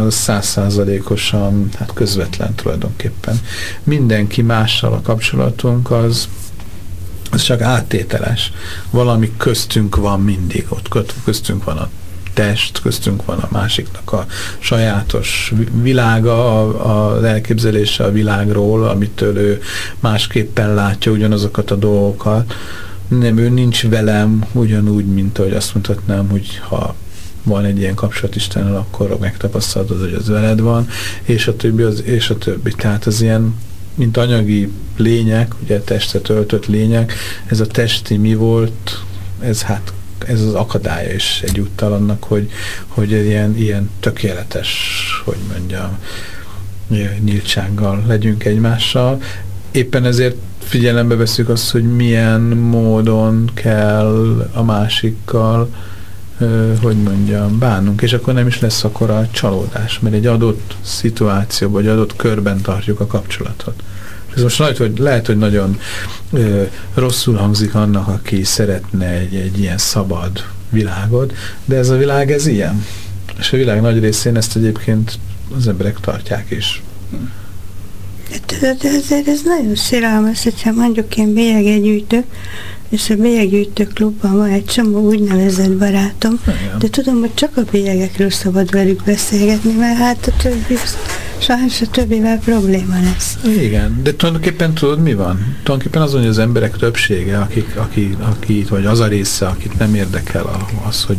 100%-osan hát közvetlen tulajdonképpen. Mindenki mással a kapcsolatunk az csak áttételes. Valami köztünk van mindig, ott köztünk van a test, köztünk van a másiknak a sajátos világa, az elképzelése a világról, amitől ő másképpen látja ugyanazokat a dolgokat. Nem, ő nincs velem ugyanúgy, mint ahogy azt mondhatnám, hogy ha van egy ilyen kapcsolat Istennel, akkor megtapasztalod, hogy az veled van, és a többi. Tehát az ilyen, mint anyagi lények, ugye testet öltött lények, ez a testi mi volt, ez az akadálya is egyúttal annak, hogy ilyen tökéletes, hogy mondjam, nyíltsággal legyünk egymással. Éppen ezért figyelembe veszük azt, hogy milyen módon kell a másikkal, hogy mondjam, bánnunk, és akkor nem is lesz akkor a csalódás, mert egy adott szituációban, vagy adott körben tartjuk a kapcsolatot. Ez most lehet, hogy nagyon rosszul hangzik annak, aki szeretne egy ilyen szabad világot, de ez a világ, ez ilyen. És a világ nagy részén ezt egyébként az emberek tartják is. Tudod, ezért ez nagyon szélelmes, hogyha mondjuk én bélyegegyűjtök, és a bélyeggyűjtő klubban van egy csomó úgynevezett barátom, igen. De tudom, hogy csak a bélyegekről szabad velük beszélgetni, mert hát a többi, sajnos a többivel probléma lesz. Igen, de tulajdonképpen tudod, mi van? Tulajdonképpen azon, hogy az emberek többsége, aki vagy az a része, akit nem érdekel az, hogy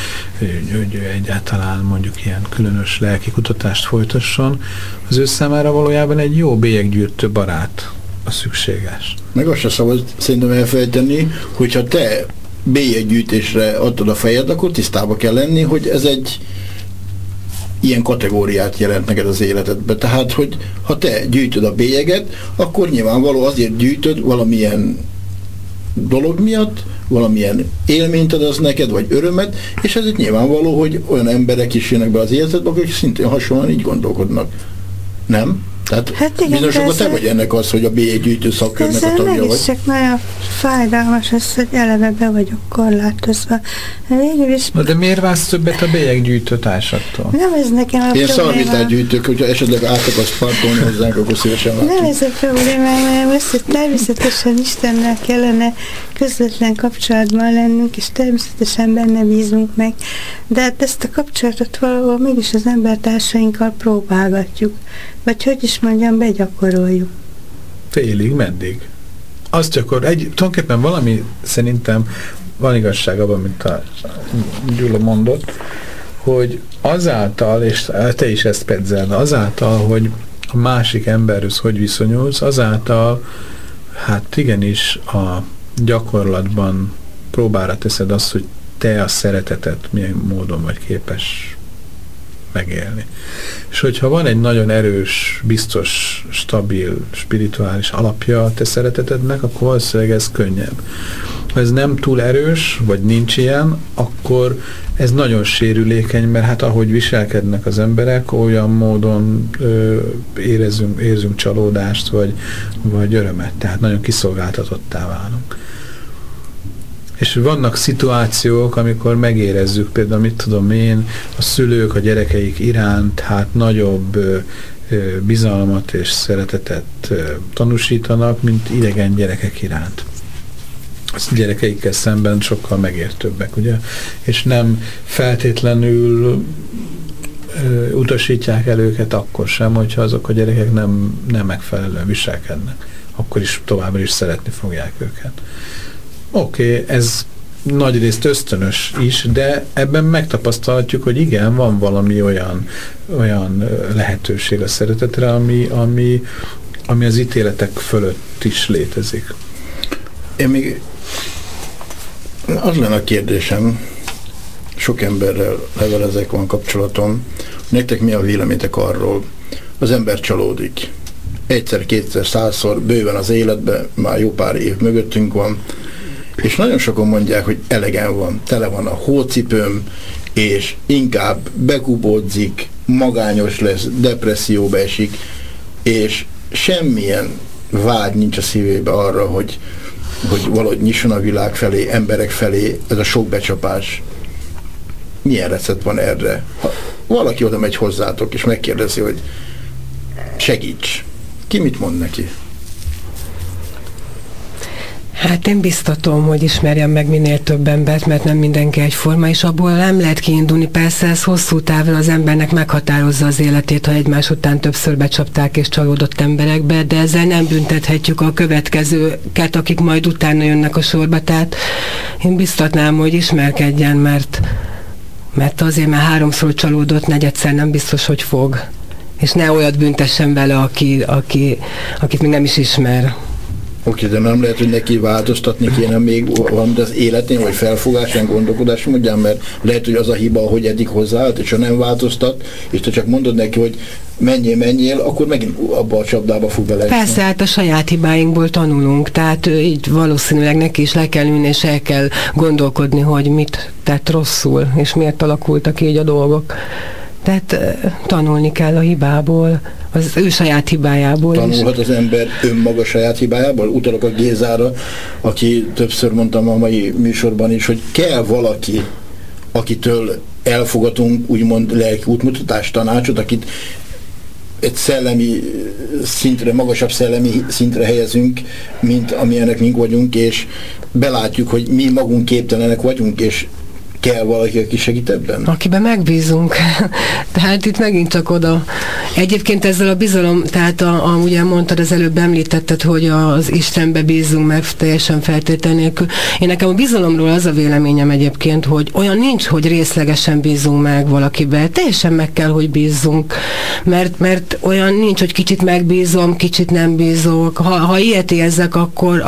ő egyáltalán mondjuk ilyen különös lelki kutatást folytasson, az ő számára valójában egy jó bélyeggyűjtő barát a szükséges. Meg azt sem szabad szerintem elfelejteni, hogyha te bélyeggyűjtésre adtad a fejed, akkor tisztába kell lenni, hogy ez egy ilyen kategóriát jelent neked az életedbe. Tehát, hogy ha te gyűjtöd a bélyeget, akkor nyilvánvaló azért gyűjtöd valamilyen dolog miatt, valamilyen élményt ad az neked, vagy örömet, és ez itt nyilvánvaló, hogy olyan emberek is jönnek be az életedbe, akik szintén hasonlóan így gondolkodnak. Nem? Tehát hát bizonyos akkor te vagy ennek az, hogy a bélyeggyűjtő szakkörnek a tagja vagy. Csak nagyon fájdalmas az, hogy eleve be vagyok korlátozva. Végül is... Na de miért válsz többet a bélyeggyűjtő társaktól? Nem ez nekem a probléma. Én szalvétát gyűjtök, hogyha esetleg át akarsz parkolni hozzánk, akkor szívesen látom. Nem ez a probléma, hanem az, hogy természetesen Istennel kellene közvetlen kapcsolatban lennünk, és természetesen benne bízunk meg. De hát ezt a kapcsolatot valahol mégis az embertársainkkal próbálgatjuk. Vagy hogy is mondjam, begyakoroljuk. Félig, meddig? Azt tulajdonképpen valami szerintem van igazság abban, mint a Gyula mondott, hogy azáltal, és te is ezt pedzeld, azáltal, hogy a másik emberhöz hogy viszonyulsz, azáltal hát igenis a gyakorlatban próbára teszed azt, hogy te a szeretetet milyen módon vagy képes megélni. És hogyha van egy nagyon erős, biztos, stabil, spirituális alapja a te szeretetednek, akkor valószínűleg ez könnyebb. Ha ez nem túl erős, vagy nincs ilyen, akkor ez nagyon sérülékeny, mert hát ahogy viselkednek az emberek, olyan módon érzünk csalódást, vagy örömet. Tehát nagyon kiszolgáltatottá válunk. És vannak szituációk, amikor megérezzük, például mit tudom én, a szülők a gyerekeik iránt hát nagyobb bizalmat és szeretetet tanúsítanak, mint idegen gyerekek iránt. A gyerekeikkel szemben sokkal megértőbbek, ugye? És nem feltétlenül utasítják el őket akkor sem, hogyha azok a gyerekek nem megfelelően viselkednek. Akkor is továbbra is szeretni fogják őket. Oké, ez nagyrészt ösztönös is, de ebben megtapasztalhatjuk, hogy igen, van valami olyan lehetőség a szeretetre, ami az ítéletek fölött is létezik. Én még az lenne a kérdésem, sok emberrel levelezek, van kapcsolatom, nektek mi a véleményetek arról? Az ember csalódik. Egyszer, kétszer, 100-szor bőven az életben, már jó pár év mögöttünk van, és nagyon sokan mondják, hogy elegem van, tele van a hócipőm, és inkább bekubódzik, magányos lesz, depresszióba esik, és semmilyen vágy nincs a szívébe arra, hogy valahogy nyisson a világ felé, emberek felé, ez a sok becsapás. Milyen recept van erre? Ha valaki oda megy hozzátok, és megkérdezi, hogy segíts, ki mit mond neki? Hát én biztatom, hogy ismerjem meg minél több embert, mert nem mindenki egyforma, és abból nem lehet kiindulni. Persze ez hosszú távon az embernek meghatározza az életét, ha egymás után többször becsapták és csalódott emberekbe, de ezzel nem büntethetjük a következőket, akik majd utána jönnek a sorba. Tehát én biztatnám, hogy ismerkedjen, mert azért, mert 3-szor csalódott, 4-szer nem biztos, hogy fog. És ne olyat büntessen vele, akit még nem is ismer. Oké, de nem lehet, hogy neki változtatni kéne még valamit az életén, vagy felfogásán, gondolkodás módján, mert lehet, hogy az a hiba, hogy eddig hozzáállt, és ha nem változtat, és te csak mondod neki, hogy menjél, akkor megint abba a csapdába fog bele. Persze, hát a saját hibáinkból tanulunk, tehát így valószínűleg neki is le kell ülni, és el kell gondolkodni, hogy mit tett rosszul, és miért alakultak így a dolgok. Tehát tanulni kell a hibából, az ő saját hibájából. Tanulhat az ember önmaga saját hibájából? Utalok a Gézára, aki többször mondtam a mai műsorban is, hogy kell valaki, akitől elfogadunk úgymond lelki útmutatást, tanácsot, akit egy szellemi szintre, magasabb szellemi szintre helyezünk, mint amilyenek mink vagyunk, és belátjuk, hogy mi magunk képtelenek vagyunk, és kell valaki, aki segít ebben? Akiben megbízunk. Tehát itt megint csak oda. Egyébként ezzel a bizalom, tehát ugye mondtad, az előbb említetted, hogy az Istenbe bízunk meg teljesen feltétel nélkül. Én nekem a bizalomról az a véleményem egyébként, hogy olyan nincs, hogy részlegesen bízunk meg valakibe. Teljesen meg kell, hogy bízzunk. Mert olyan nincs, hogy kicsit megbízom, kicsit nem bízok. Ha ilyet érzek, akkor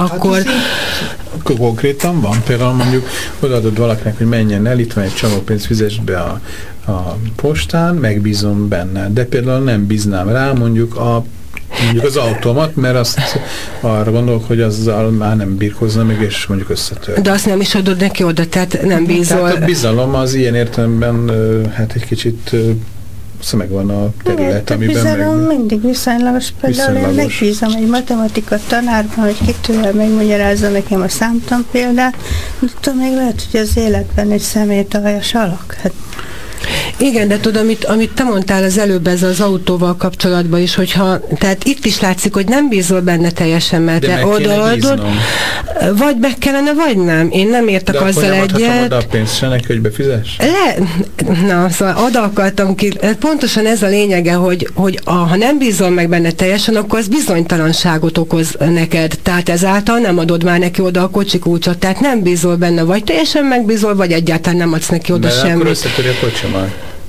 konkrétan van. Például mondjuk odaadod valakinek, hogy menjen el, itt van egy csomó pénzt, fizess be a postán, megbízom benne. De például nem bíznám rá mondjuk az automat, mert azt arra gondolok, hogy azzal már nem birkozna még, és mondjuk összetör. De azt nem is adod neki oda, tehát nem bízol. Tehát a bizalom az ilyen értelemben hát egy kicsit megvan a terület, amiben bizalom mindig viszonylagos. Például én megbízom egy matematika tanárban, hogy kitől megmagyarázza nekem a számtan példát, de még lehet, hogy az életben egy személytaljas alak. Hát igen, de tudod, amit te mondtál az előbb ez az autóval kapcsolatban is, hogyha, tehát itt is látszik, hogy nem bízol benne teljesen, mert te odaadod, vagy meg kellene, vagy nem. Én nem értek azzal egyet. De oda a pénzt se neki, hogy befizess? Na, szóval oda akartam ki. Pontosan ez a lényege, hogy ha nem bízol meg benne teljesen, akkor az bizonytalanságot okoz neked. Tehát ezáltal nem adod már neki oda a kocsikulcsot. Tehát nem bízol benne, vagy teljesen megbízol, vagy egyáltalán nem adsz neki oda semmit. Akkor összetöri a kocsi már.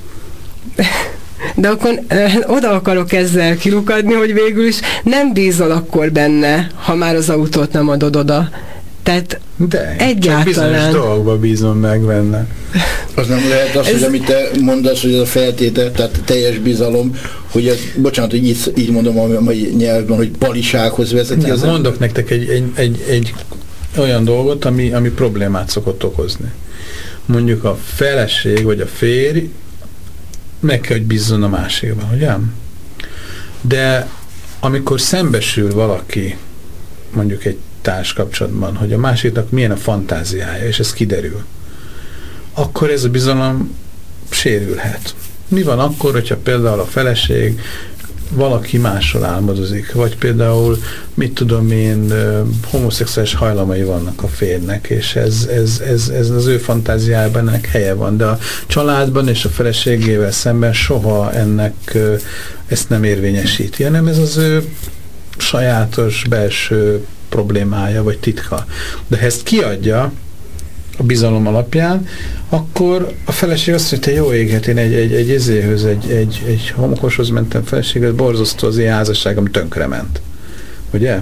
De akkor oda akarok ezzel kilukadni, hogy végül is nem bízol akkor benne, ha már az autót nem adod oda. Tehát de egyáltalán. Csak bizonyos dolgokba bízom meg benne. Az nem lehet az, hogy amit te mondasz, hogy ez a feltétel, tehát teljes bizalom, hogy ez, bocsánat, hogy így mondom a mai nyelvben, hogy balisághoz vezeti. Nem, mondok nektek egy olyan dolgot, ami problémát szokott okozni. Mondjuk a feleség vagy a férj meg kell, hogy bízzon a másikban, ugye? De amikor szembesül valaki, mondjuk egy társkapcsolatban, hogy a másiknak milyen a fantáziája, és ez kiderül, akkor ez a bizalom sérülhet. Mi van akkor, hogyha például a feleség valaki mással álmodozik, vagy például, mit tudom én, homoszexuális hajlamai vannak a férnek, és ez az ő fantáziájában ennek helye van, de a családban és a feleségével szemben soha ezt nem érvényesíti, hanem ez az ő sajátos belső problémája, vagy titka. De ha ezt kiadja a bizalom alapján, akkor a feleség azt mondja, hogy jó éget, én egy homokoshoz mentem feleséget, borzasztó az ilyen házasságom tönkrement. Ugye?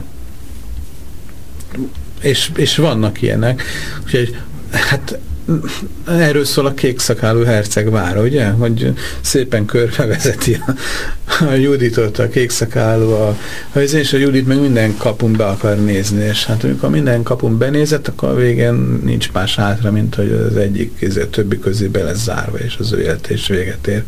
És vannak ilyenek. Úgyhogy, hát erről szól a kékszakálú herceg vára, ugye? Hogy szépen körbevezeti a Juditot, a kékszakálú, és a Judit meg minden kapun be akar nézni, és hát amikor minden kapun benézett, akkor a végén nincs más hátra, mint hogy az egyik többi közé be lesz zárva, és az ő élet is véget ér.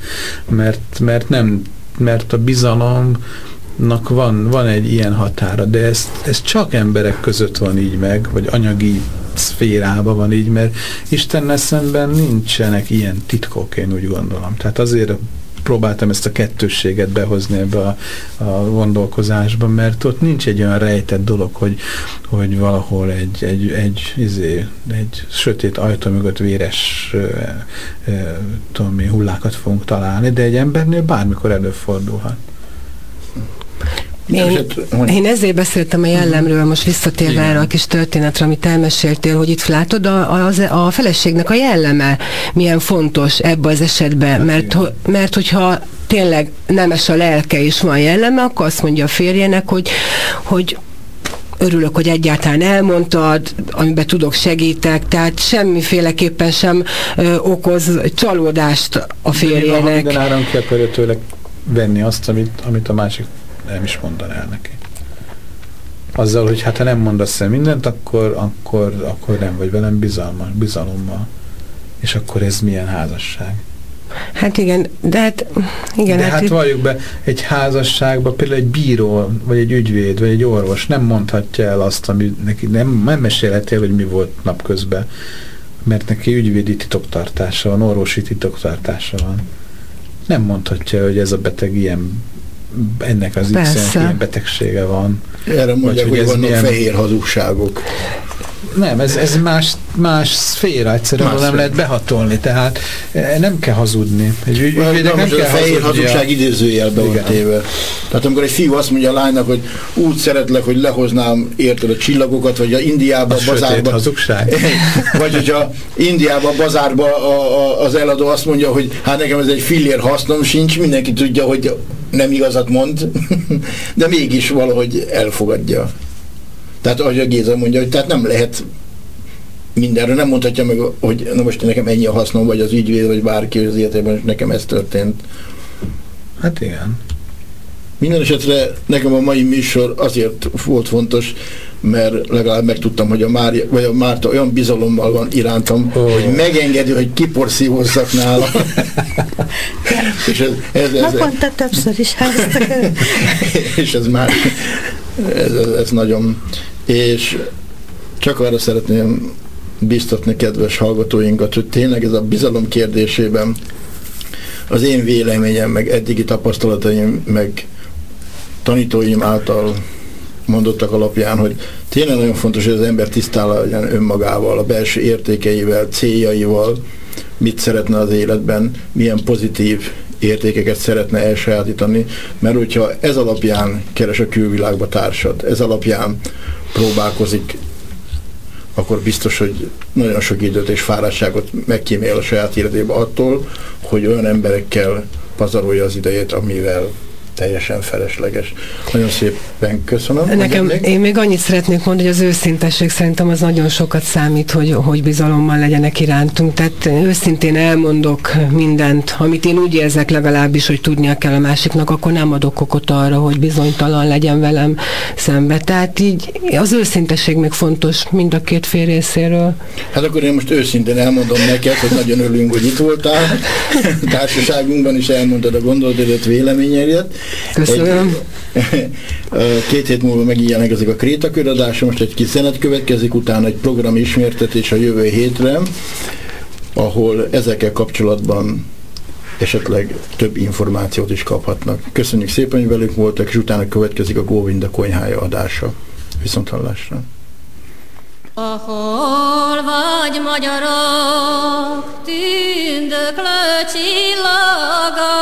Mert a bizalomnak van egy ilyen határa, de ez csak emberek között van így meg, vagy anyagi szférában van így, mert Istennel szemben nincsenek ilyen titkok, én úgy gondolom. Tehát azért próbáltam ezt a kettősséget behozni ebbe a gondolkozásba, mert ott nincs egy olyan rejtett dolog, hogy valahol egy sötét ajtó mögött véres hullákat fogunk találni, de egy embernél bármikor előfordulhat. Én ezért beszéltem a jellemről, most visszatérve erre a kis történetre, amit elmeséltél, hogy itt látod, a feleségnek a jelleme milyen fontos ebben az esetben, mert hogyha tényleg nemes a lelke és van jelleme, akkor azt mondja a férjének, hogy örülök, hogy egyáltalán elmondtad, amiben tudok, segítek, tehát semmiféleképpen sem okoz csalódást a férjének. De minden áron ki akarja tőle venni azt, amit a másik nem is mondaná el neki. Azzal, hogy hát ha nem mondasz el mindent, akkor nem vagy velem bizalommal. És akkor ez milyen házasság? Hát igen, de hát valljuk be, egy házasságban például egy bíró, vagy egy ügyvéd, vagy egy orvos nem mondhatja el azt, ami neki nem mesélheti el, hogy mi volt napközben, mert neki ügyvédi titoktartása van, orvosi titoktartása van. Nem mondhatja, hogy ez a beteg ennek az X-nek ilyen betegsége van. Erre mondják, hogy vannak fehér hazugságok. Nem, ez más szféra, egyszerűen nem lehet behatolni, tehát nem kell hazudni. Nem kell a fehér hazugság idézőjelbe van téve. Tehát amikor egy fiú azt mondja a lánynak, hogy úgy szeretlek, hogy lehoznám érted a csillagokat, vagy a Indiában a bazárban. Hazugság. Vagy hogyha Indiában a bazárban az eladó azt mondja, hogy hát nekem ez egy fillér hasznom sincs, mindenki tudja, hogy nem igazat mond, de mégis valahogy elfogadja. Tehát ahogy a Géza mondja, hogy tehát nem lehet mindenre, nem mondhatja meg, hogy na most nekem ennyi a hasznom, vagy az ügyvéd, vagy bárki az életében, és nekem ez történt. Hát igen. Minden esetre nekem a mai műsor azért volt fontos, mert legalább megtudtam, hogy a Márta olyan bizalommal van irántam, hogy megengedi, hogy kiporszívozzak nála. És naponta többször is háztak. És ez már ez nagyon. És csak arra szeretném biztatni kedves hallgatóinkat, hogy tényleg ez a bizalom kérdésében az én véleményem, meg eddigi tapasztalataim, meg tanítóim által mondottak alapján, hogy tényleg nagyon fontos, hogy az ember tisztában legyen önmagával, a belső értékeivel, céljaival, mit szeretne az életben, milyen pozitív értékeket szeretne elsajátítani, mert hogyha ez alapján keres a külvilágba társad, ez alapján próbálkozik, akkor biztos, hogy nagyon sok időt és fáradtságot megkímél a saját életébe attól, hogy olyan emberekkel pazarolja az idejét, amivel teljesen felesleges. Nagyon szépen köszönöm. Én még annyit szeretnék mondani, hogy az őszintesség szerintem az nagyon sokat számít, hogy bizalommal legyenek irántunk. Tehát őszintén elmondok mindent, amit én úgy érzek legalábbis, hogy tudnia kell a másiknak, akkor nem adok okot arra, hogy bizonytalan legyen velem szembe. Tehát így az őszintesség még fontos mind a két fél részéről. Hát akkor én most őszintén elmondom neked, hogy nagyon örülünk, hogy itt voltál. Társaságunkban is elmondtad a gondolatodat, véleményedet. Köszönöm. 2 hét múlva megijelenek ezek a krétaköradaások, most egy kis zenet következik, utána egy program ismertetés a jövő hétre, ahol ezekkel kapcsolatban esetleg több információt is kaphatnak. Köszönjük szépen, hogy velünk voltak, és utána következik a Góvinda konyhája adása. Viszonthallásra! Ahol vagy magyarok, tündöklő csillaga,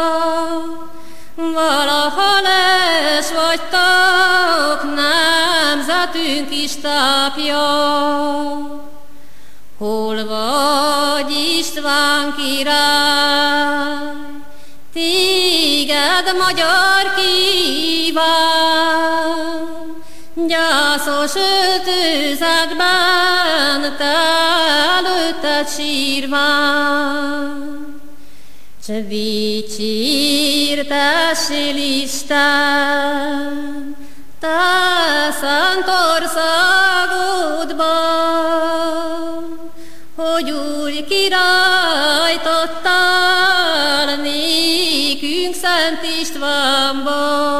valaha lesz vagytok nemzetünk is tápja. Hol vagy István király, téged magyar kíván, gyászos öltözekben te előtted sírván. S dicsértessél Isten, te szent országodban, hogy új királyt adtál nékünk Szent Istvánban.